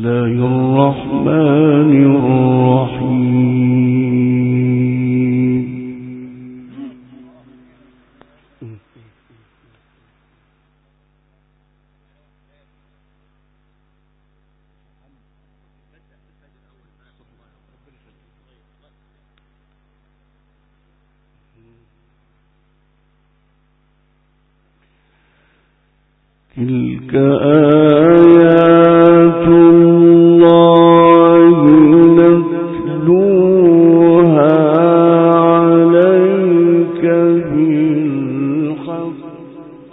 الله الرحمن الرحيم. تلك آيات الله نتلوها عليك بالحق.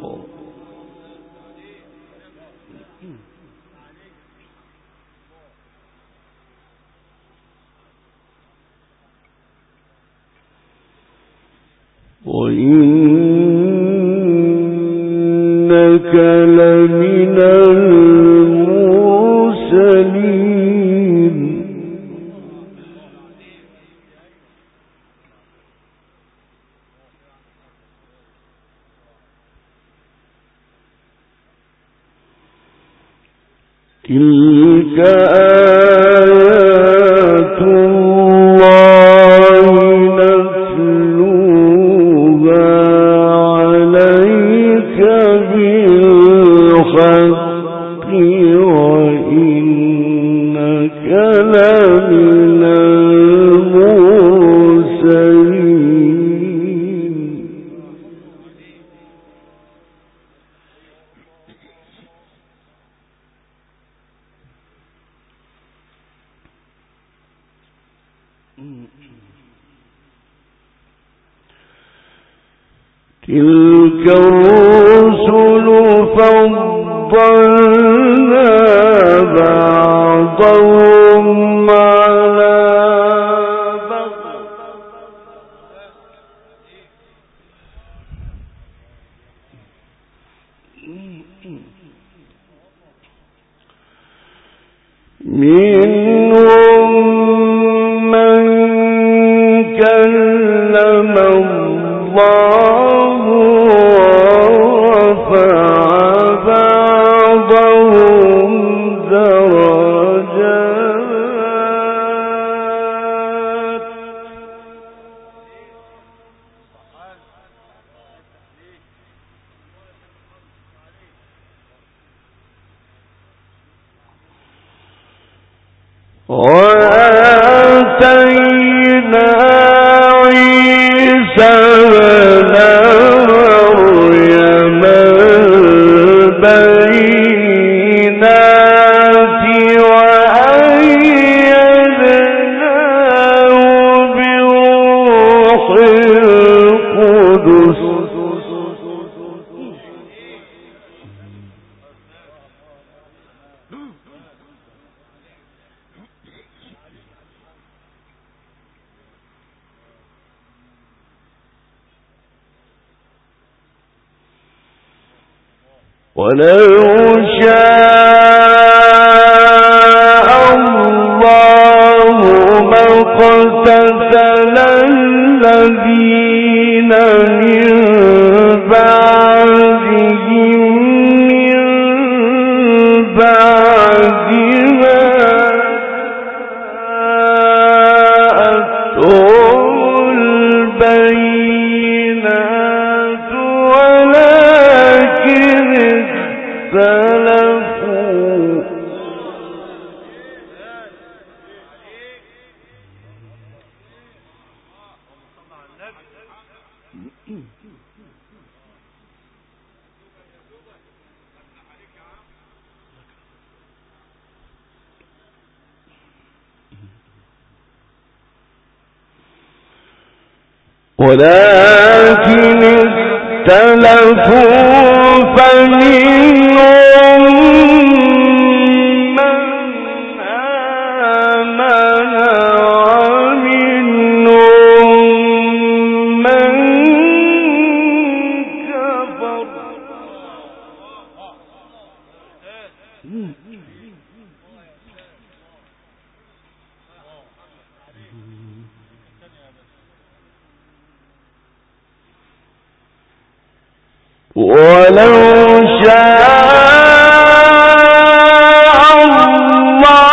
وإنك لمن المرسلين. تلك آيات الله نتلوها عليك بالحق وإنك لمن المرسلين. تلك الرسل فضلنا بعضهم على بعض منهم من كلم الله ورفع بعضهم درجات وآتينا عيسى ابن مريم البينات وأيدناه بروح القدس ولو شاء الله ما اقتتل الذين من بعدهم من بعد ما جاءتهم البينات ولكن اختلفوا فمنهم من آمن ومنهم من كفر. ولو شاء الله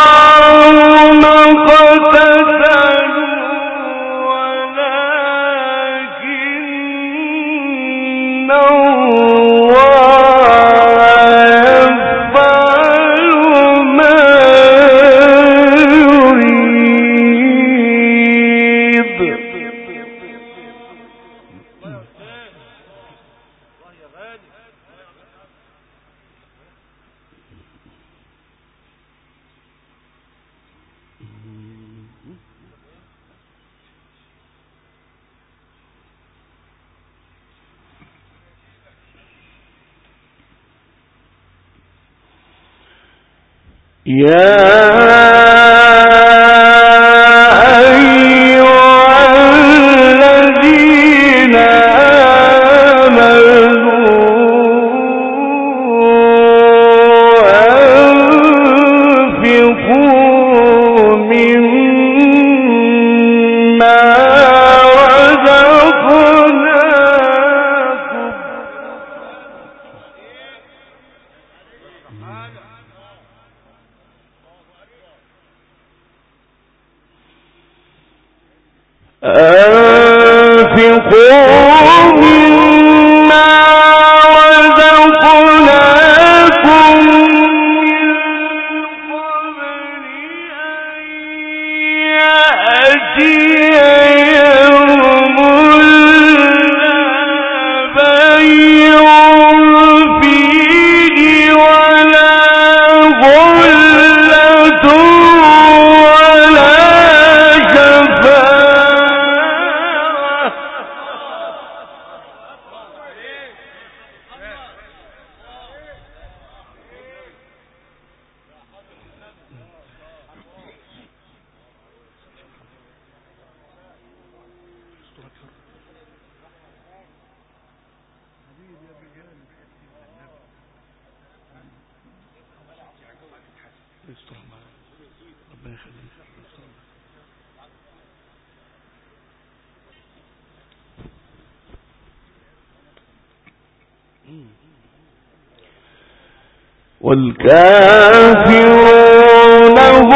والكافرون هم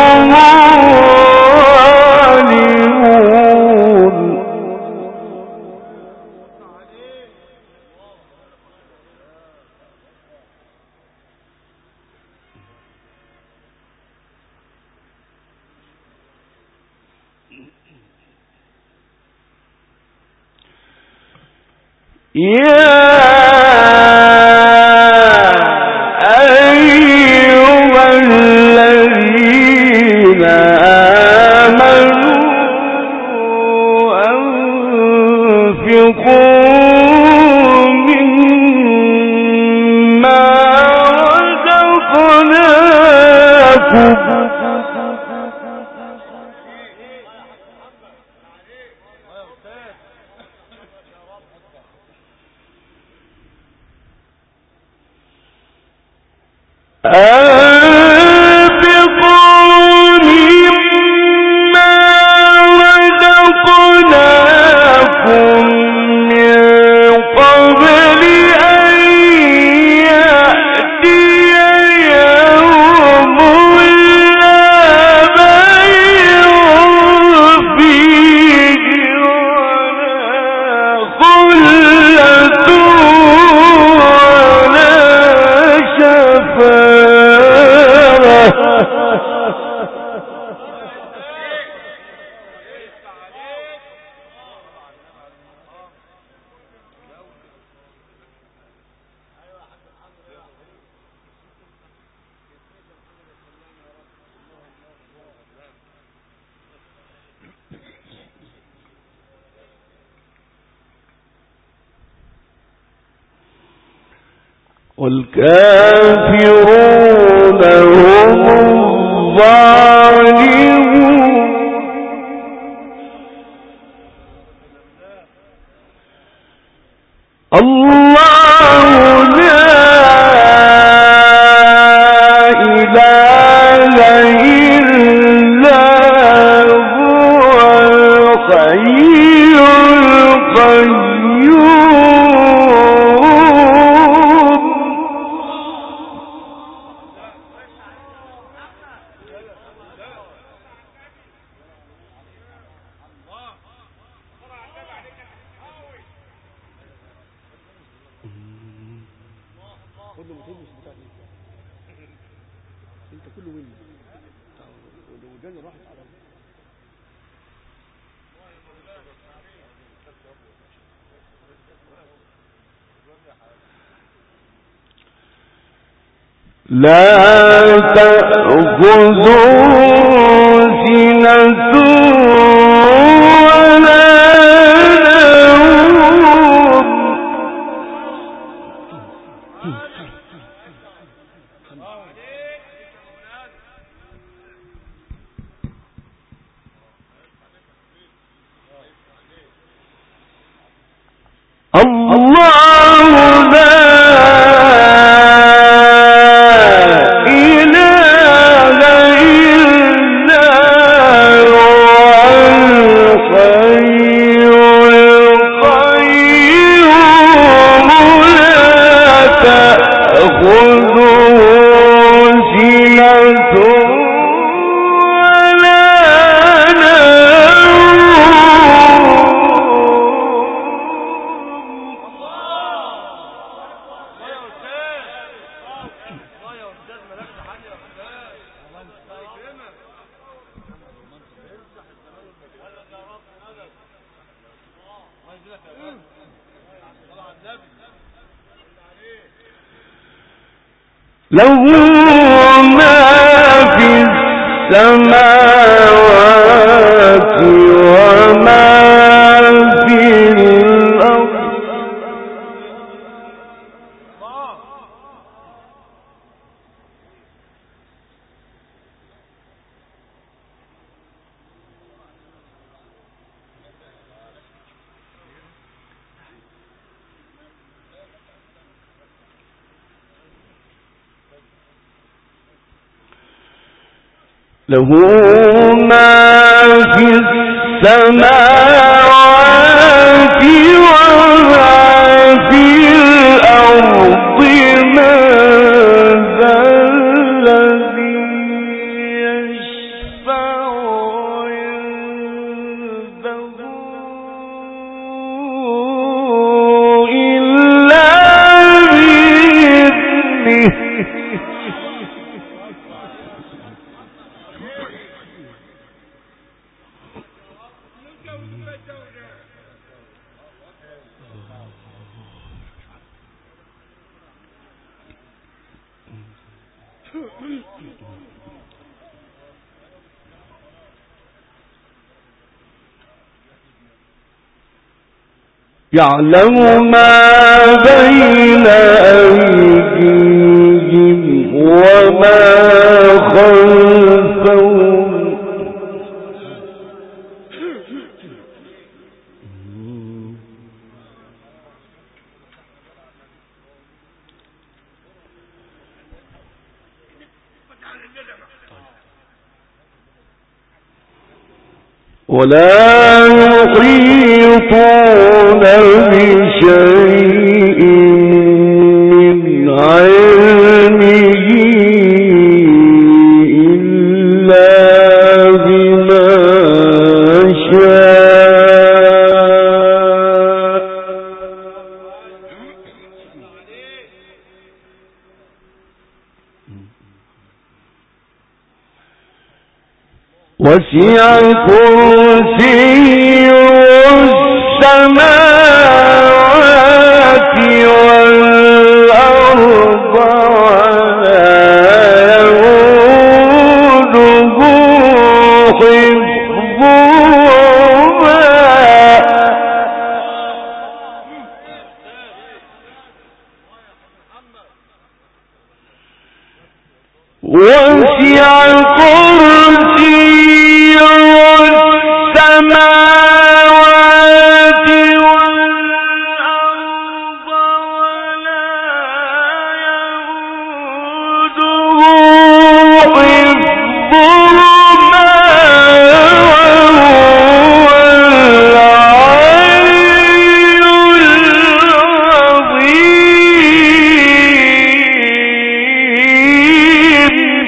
الظالمون. والكافرون هم الظالمون. الله لا إله إلا هو الحي القيوم. لا تأخذه سِنَةٌ وَلَا نَوْمٌ الله لا إله إلا هو الحي القيوم لا تأخذه سنة ولا له ما في السماوات وما في الأرض له ما في السماوات وما في الأرض من ذا الذي يشفع عنده إلا بإذنه يعلم ما بين أيديهم وما خلفهم ولا يحيطون بشيء من علمه إلا بما شاء وسع كرسيه السماوات والأرض ولا يئوده حفظهما وسع كرسيه السماوات والأرض ولا يئوده حفظهما وهو العلي العظيم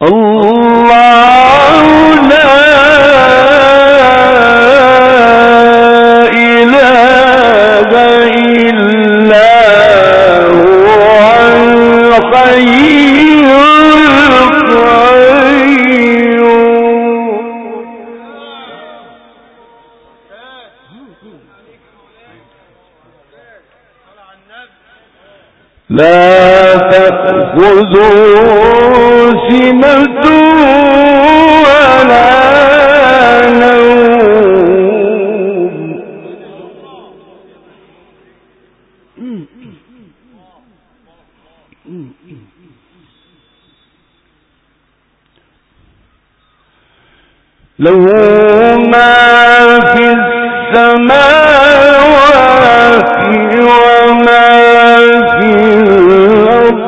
لا تأخذه سنة ولا نوم له ما في السماوات وما في الأرض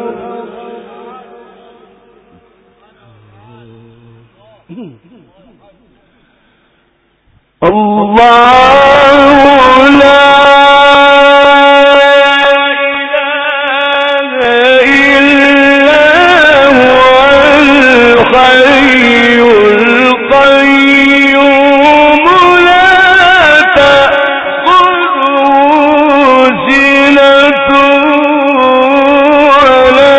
الله لا إله إلا هو الحي القيوم لا تأخذه سنة ولا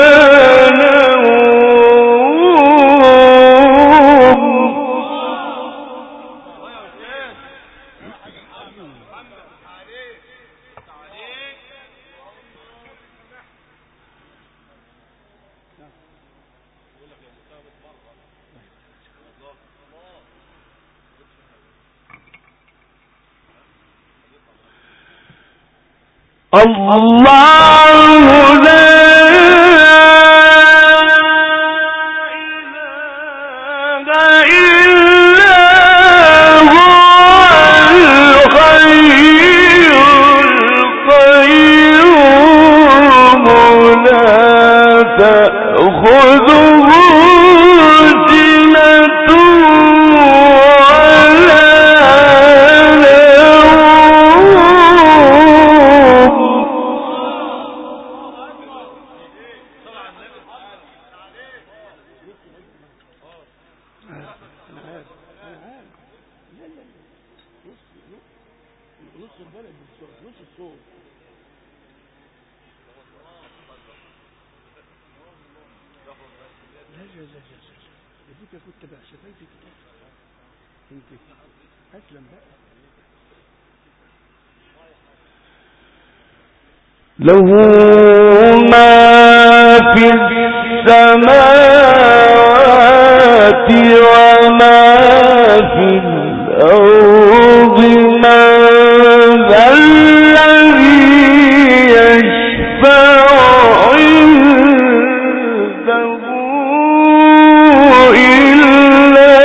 الله لا إله إلا هو الحي القيوم لا تأخذه سنة ولا له ما في السماوات وما في الأرض من ذا الذي يشفع عنده إلا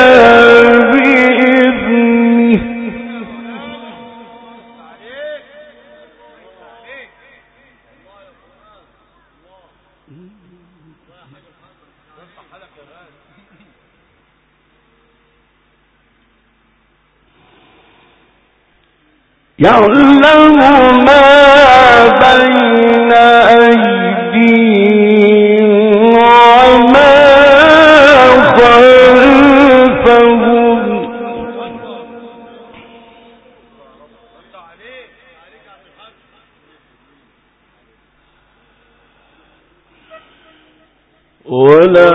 بإذنه يعلم ما بين أيديهم وما خلفهم ولا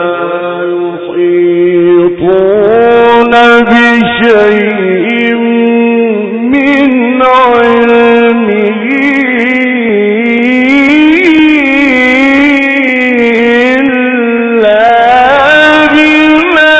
يحيطون بشيء من علمه إلا بما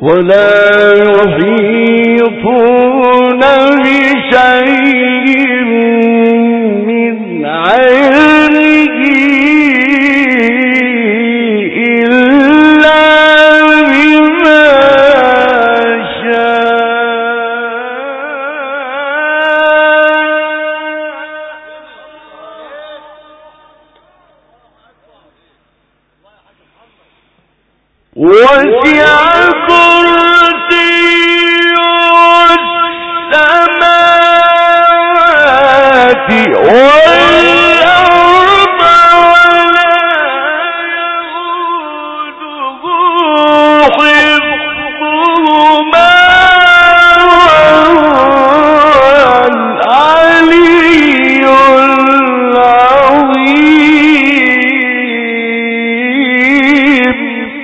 ولا يحيطون بشيء من علمه إلا بما شاء وسع والأرض ولا يؤوده حفظهما العلي العظيم.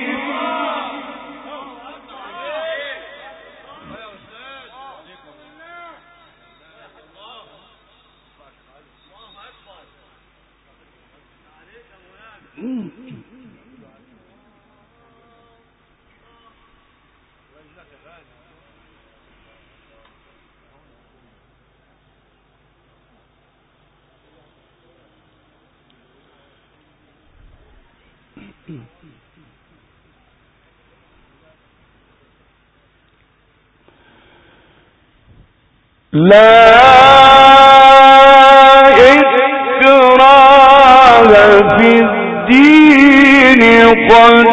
لا إكراه في الدين قد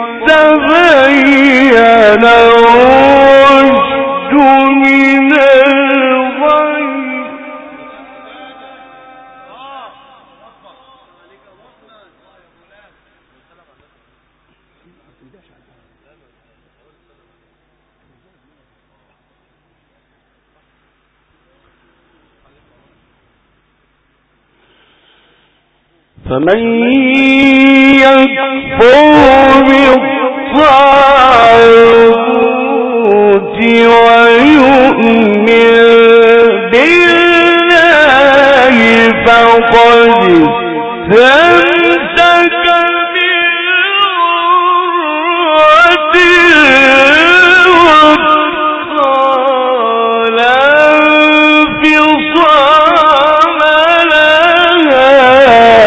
تبين الرشد من الغي فمن يكفر بالطاغوت ويؤمن بالله فقد استمسك بالعروة الوثقى لا انفصام لها.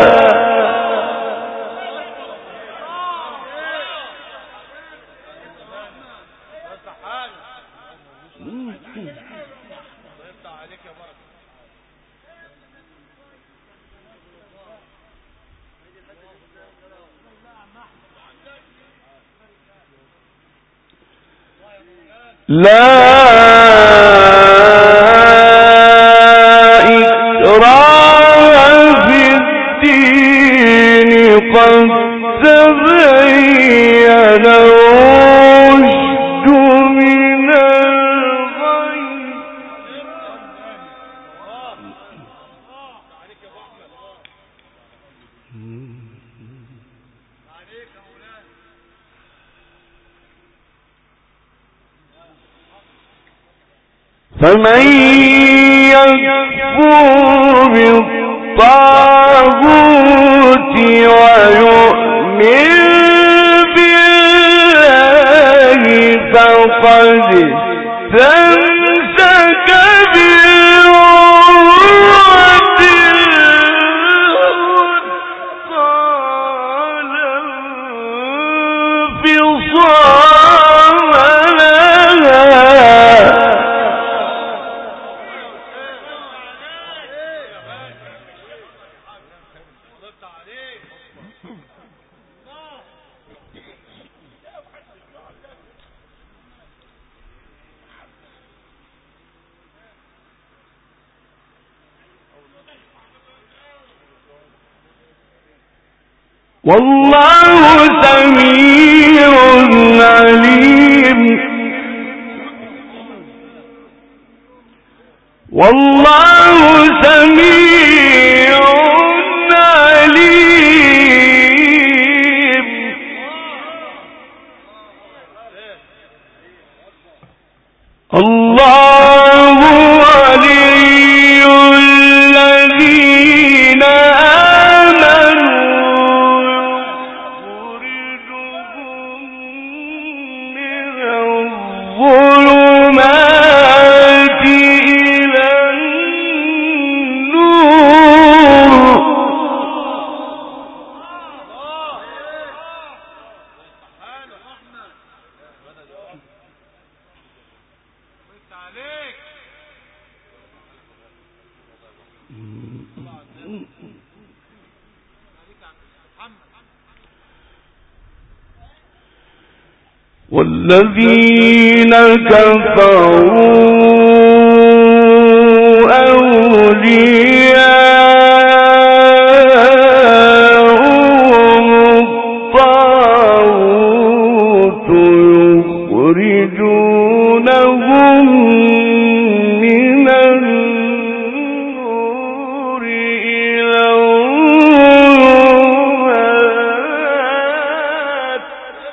لا إكراه في الدين قد تبين الرشد من الغي. فمن يكفر بالطاغوت ويؤمن بالله فقد استمسك بالعروة الوثقى لا انفصام لها. والله سميع عليم. والله سميع عليم. الله ولي الذين آمنوا يخرجهم من والذين كفروا أولياءهم الطاغوت يخرجونهم من النور إلى الظلمات.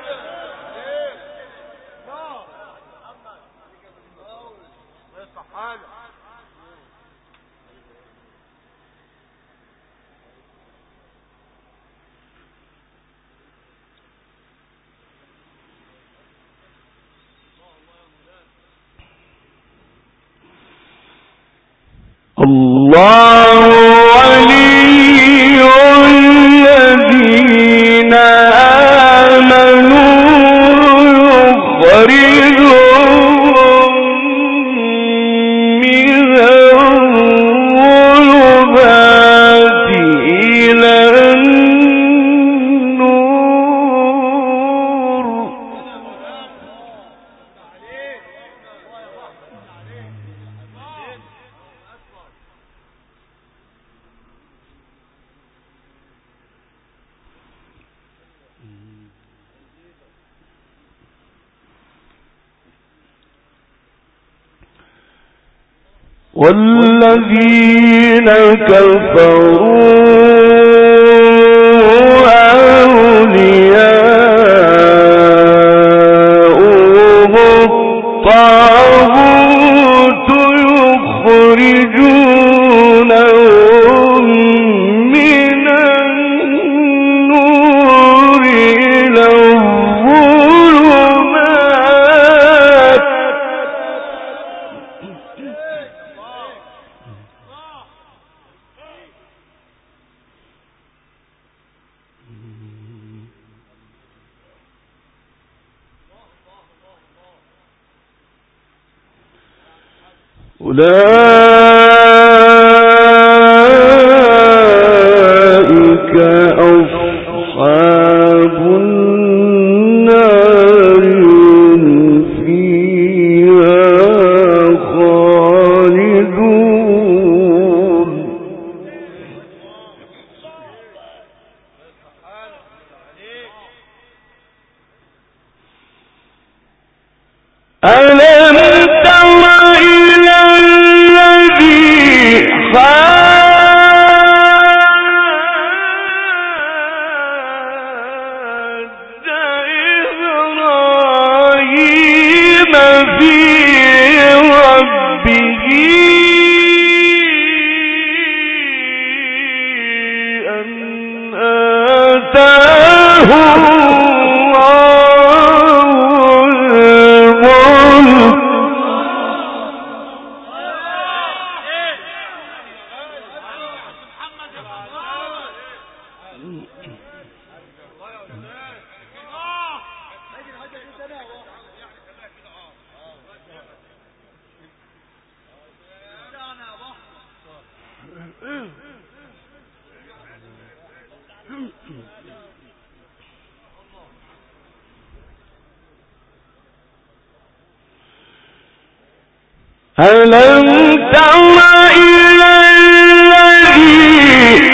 الله ولي الذين آمنوا يخرجهم من الظلمات إلى النور. والذين كفروا أولياءهم الطاغوت يخرجونهم من النور إلى الظلمات. أولئك أصحاب النار هم فيها خالدون. ألم تر إلى الذي حاج إبراهيم في ربه أن آتاه ألم تر إلى الذي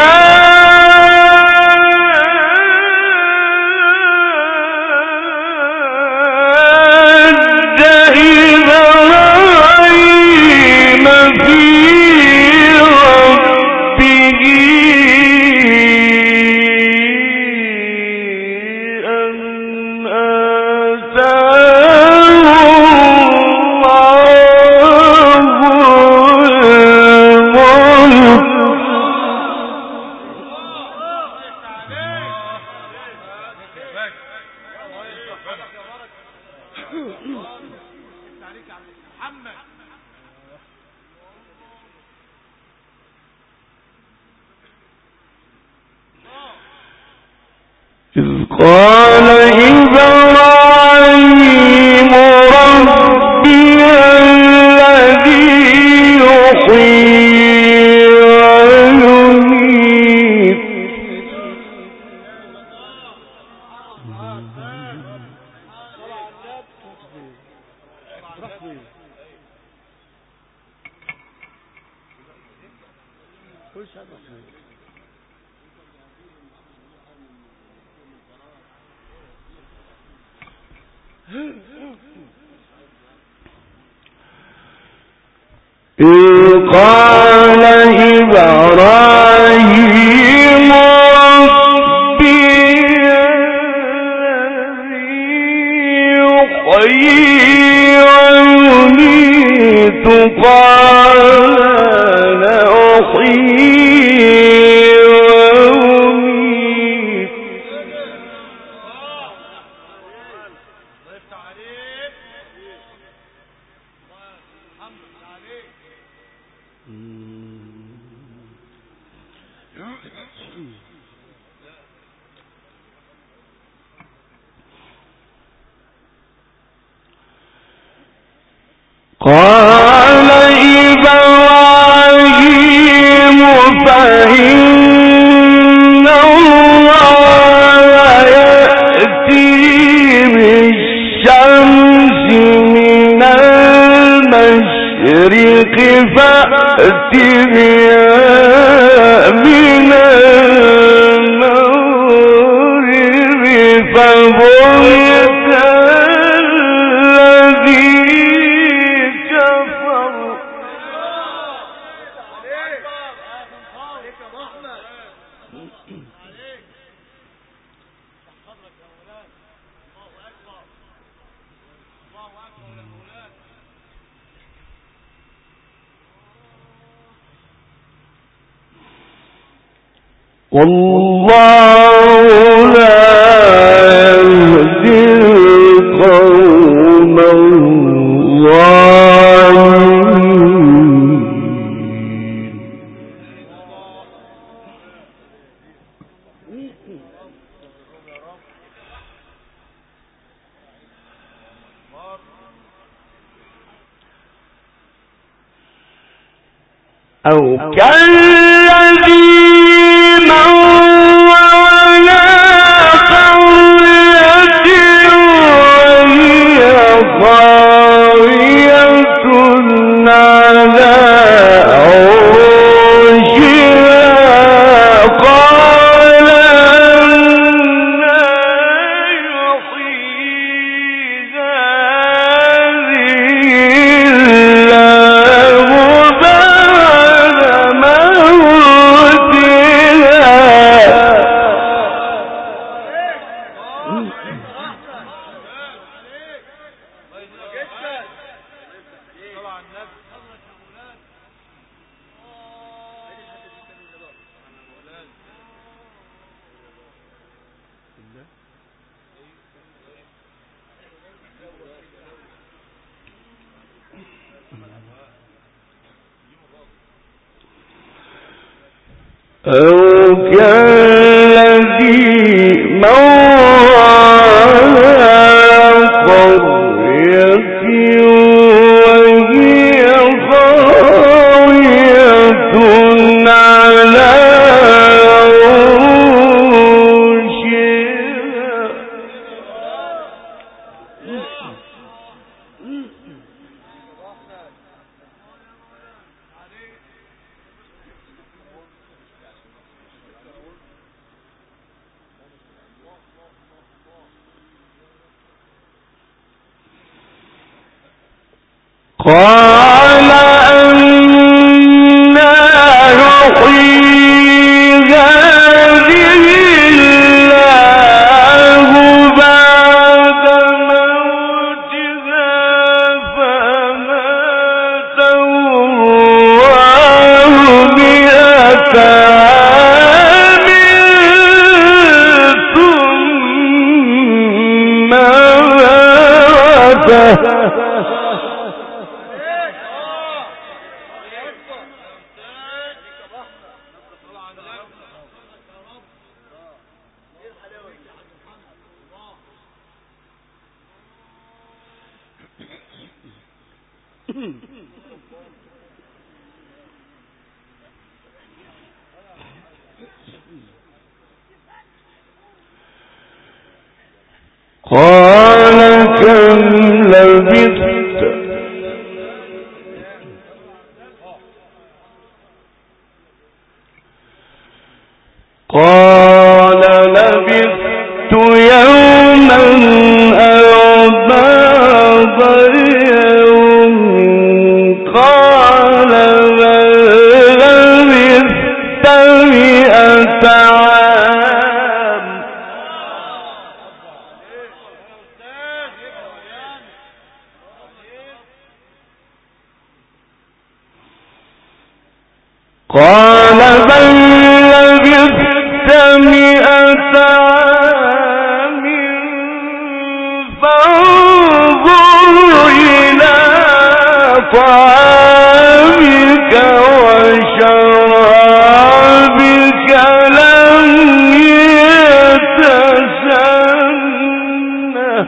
حاج إبراهيم في ربه أن إذ قال إبراهيم ربي الذي يحيي ويميت إذ قال إبراهيم ربي الذي ويميت قال أنا أحيي وأميت قال إبراهيم فإن الله يأتي بالشمس من المشرق فأت بها من المغرب فبهت الذي كفر والله لا يهدي القوم الظالمين. أو كالذي مر على قرية وهي خاوية على عروشها قال أنى يحيي هذه الله بعد موتها أو كالذي مر على قرية وهي خاوية على قال أنى يحيي هذه الله بعد موتها فماته الله 100 عام ثم بعثه قال كم لبثت قال لبثت يوما أو بعض يوم قال بل لبثت 100 عام قال بل لبثت 100 عام فانظر إلى طعامك وشرابك لم يتسنه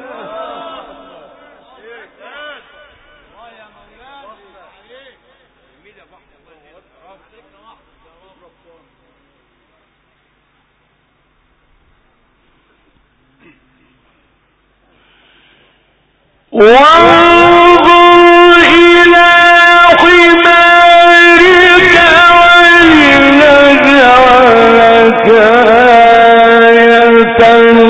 وانظر إلى حمارك ولنجعلك آية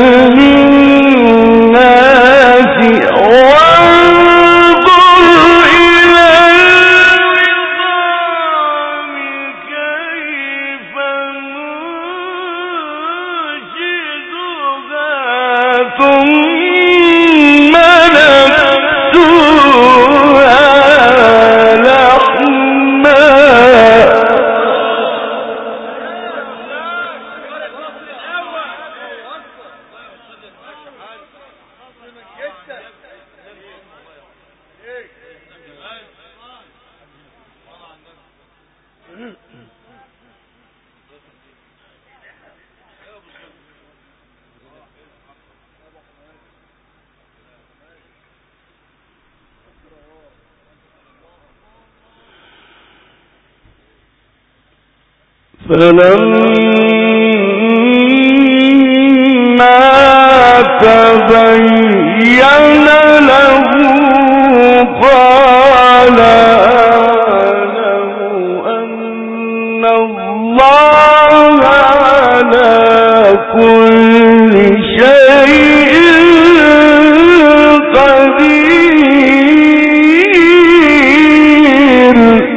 للناس وانظر إلى العظام كيف ننشزها ثم فلما تبين له قال أعلم أن الله على كل شيء قدير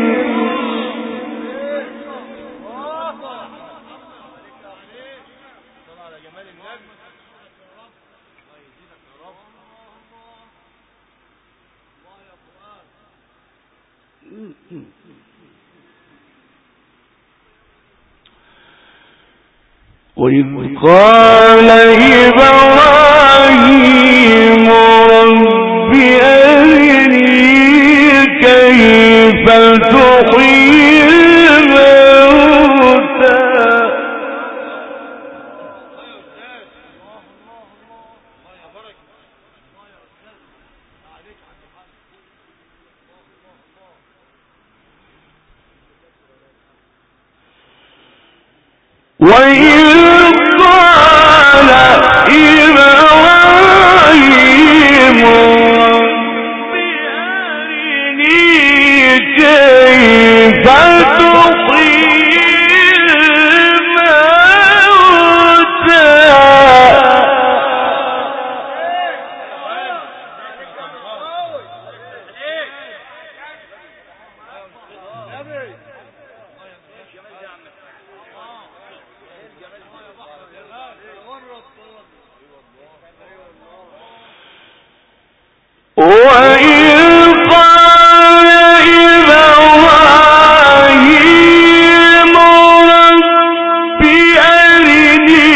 وإذ قال إبراهيم رب أرني كيف تحيي الموتى وإذ قال إبراهيم رب أرني كيف تحيي الموتى وإذ قال إبراهيم رب أرني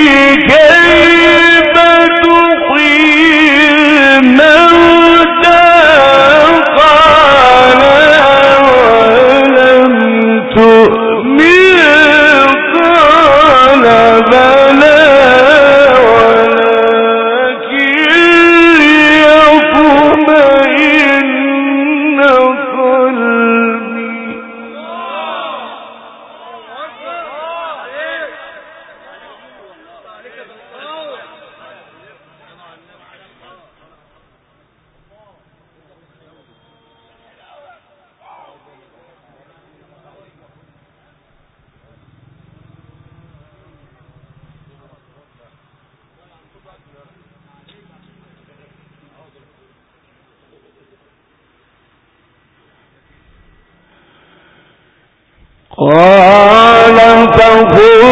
كيف تحيي الموتى قال أولم تؤمن قال بلى ولكن ليطمئن قال فخذ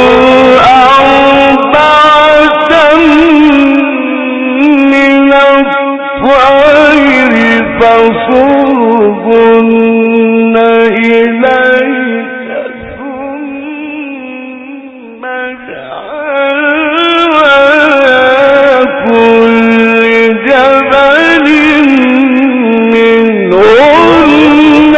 أربعة من الطير فصرهن إليك ثم اجعل كل جبل منهن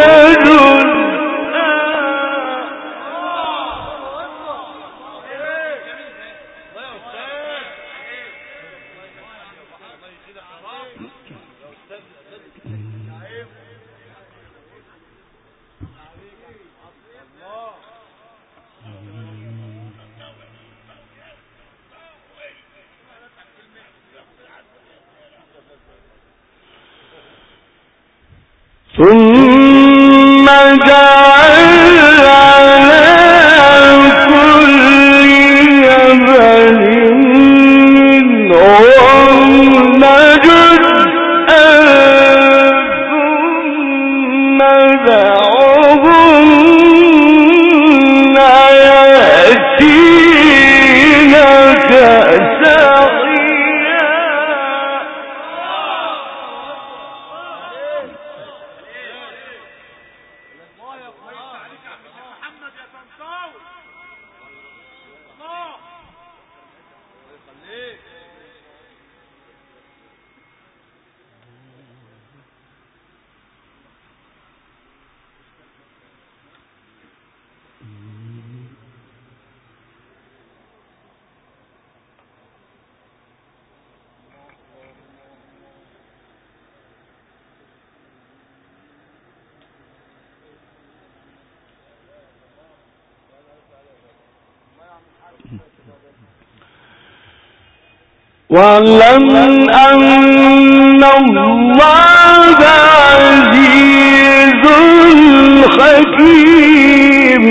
ثم جعل على كل جبل منهن جزءا ثم دعوهن يأتينك سعيا. واعلم أن الله عزيز حكيم.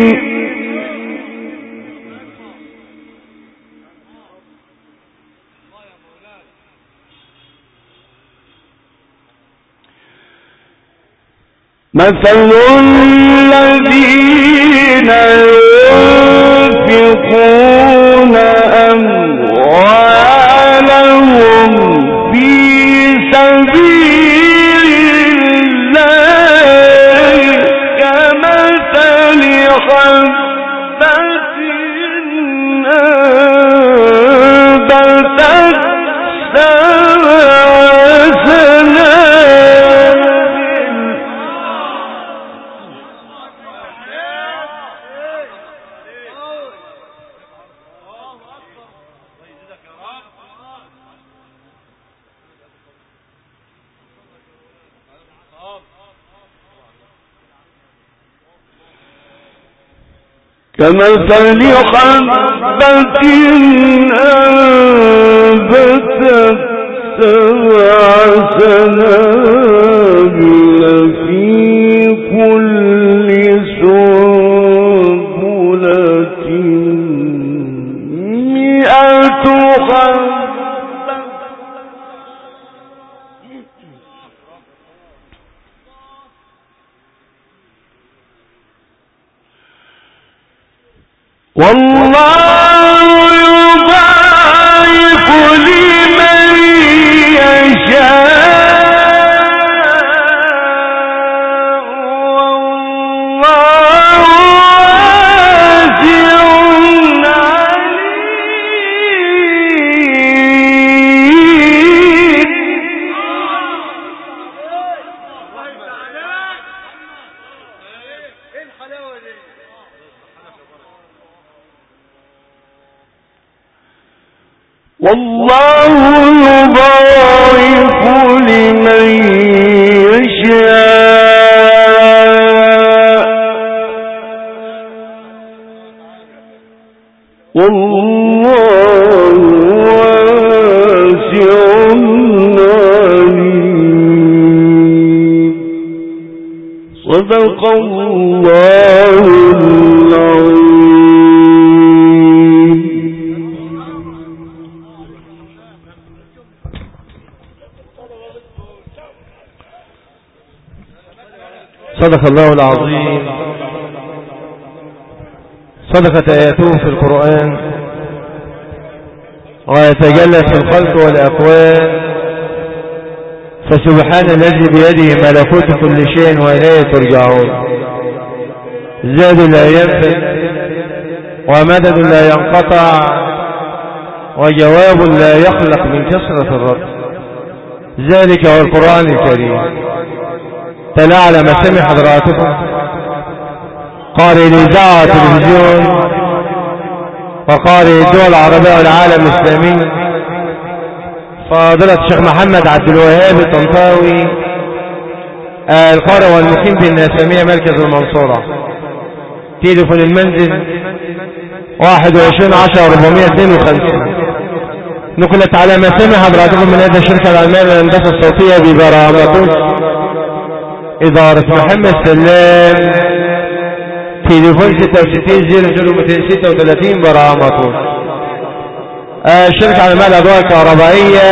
مثل الذين ينفقون أموالهم في سبيل الله كمثل حبة أنبتت سبع سنابل كمثل حبة أنبتت سبع سنابل في كل سنبلة 100 حبة والله يضاعف لمن يشاء والله واسع عليم. والله يضاعف لمن يشاء والله واسع عليم. صدق الله العظيم. صدق الله العظيم صدقت آياته في القرآن ويتجلت في الخلق والأكوان، فسبحان الذي بيده ملكوت كل شيء وإليه ترجعون. زاد لا ينفد ومدد لا ينقطع وجواب لا يخلق من كثرة الرد. ذلك هو القرآن الكريم. تلا على مسامع حضراتكم قارئ الإذاعة والتلفزيون وقارئ الدول العربية والعالم الإسلامي فضيلة الشيخ محمد عبد الوهاب الطنطاوي القارئ والمقيم بالناسمية مركز المنصورة. تليفون المنزل 2110-452. نقلت على مسامع حضراتكم من هذه الشركة العلمية للهندسة الصوتية ببرامتوس إدارة محمد سلام. تليفون 6600-236 برامتوس. الشركة العلمية للأضواء الكهربائية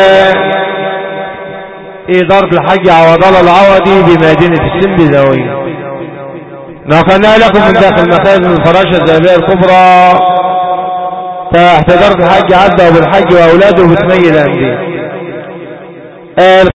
إدارة الحاج عوض الله العوضي بمدينة السنبلاوية. نقلنا لكم من داخل مخازن الفراشة الذهبية الكبرى تحت إدارة الحاج عبده وبالحاج وأولاده بتميل الأنبياء.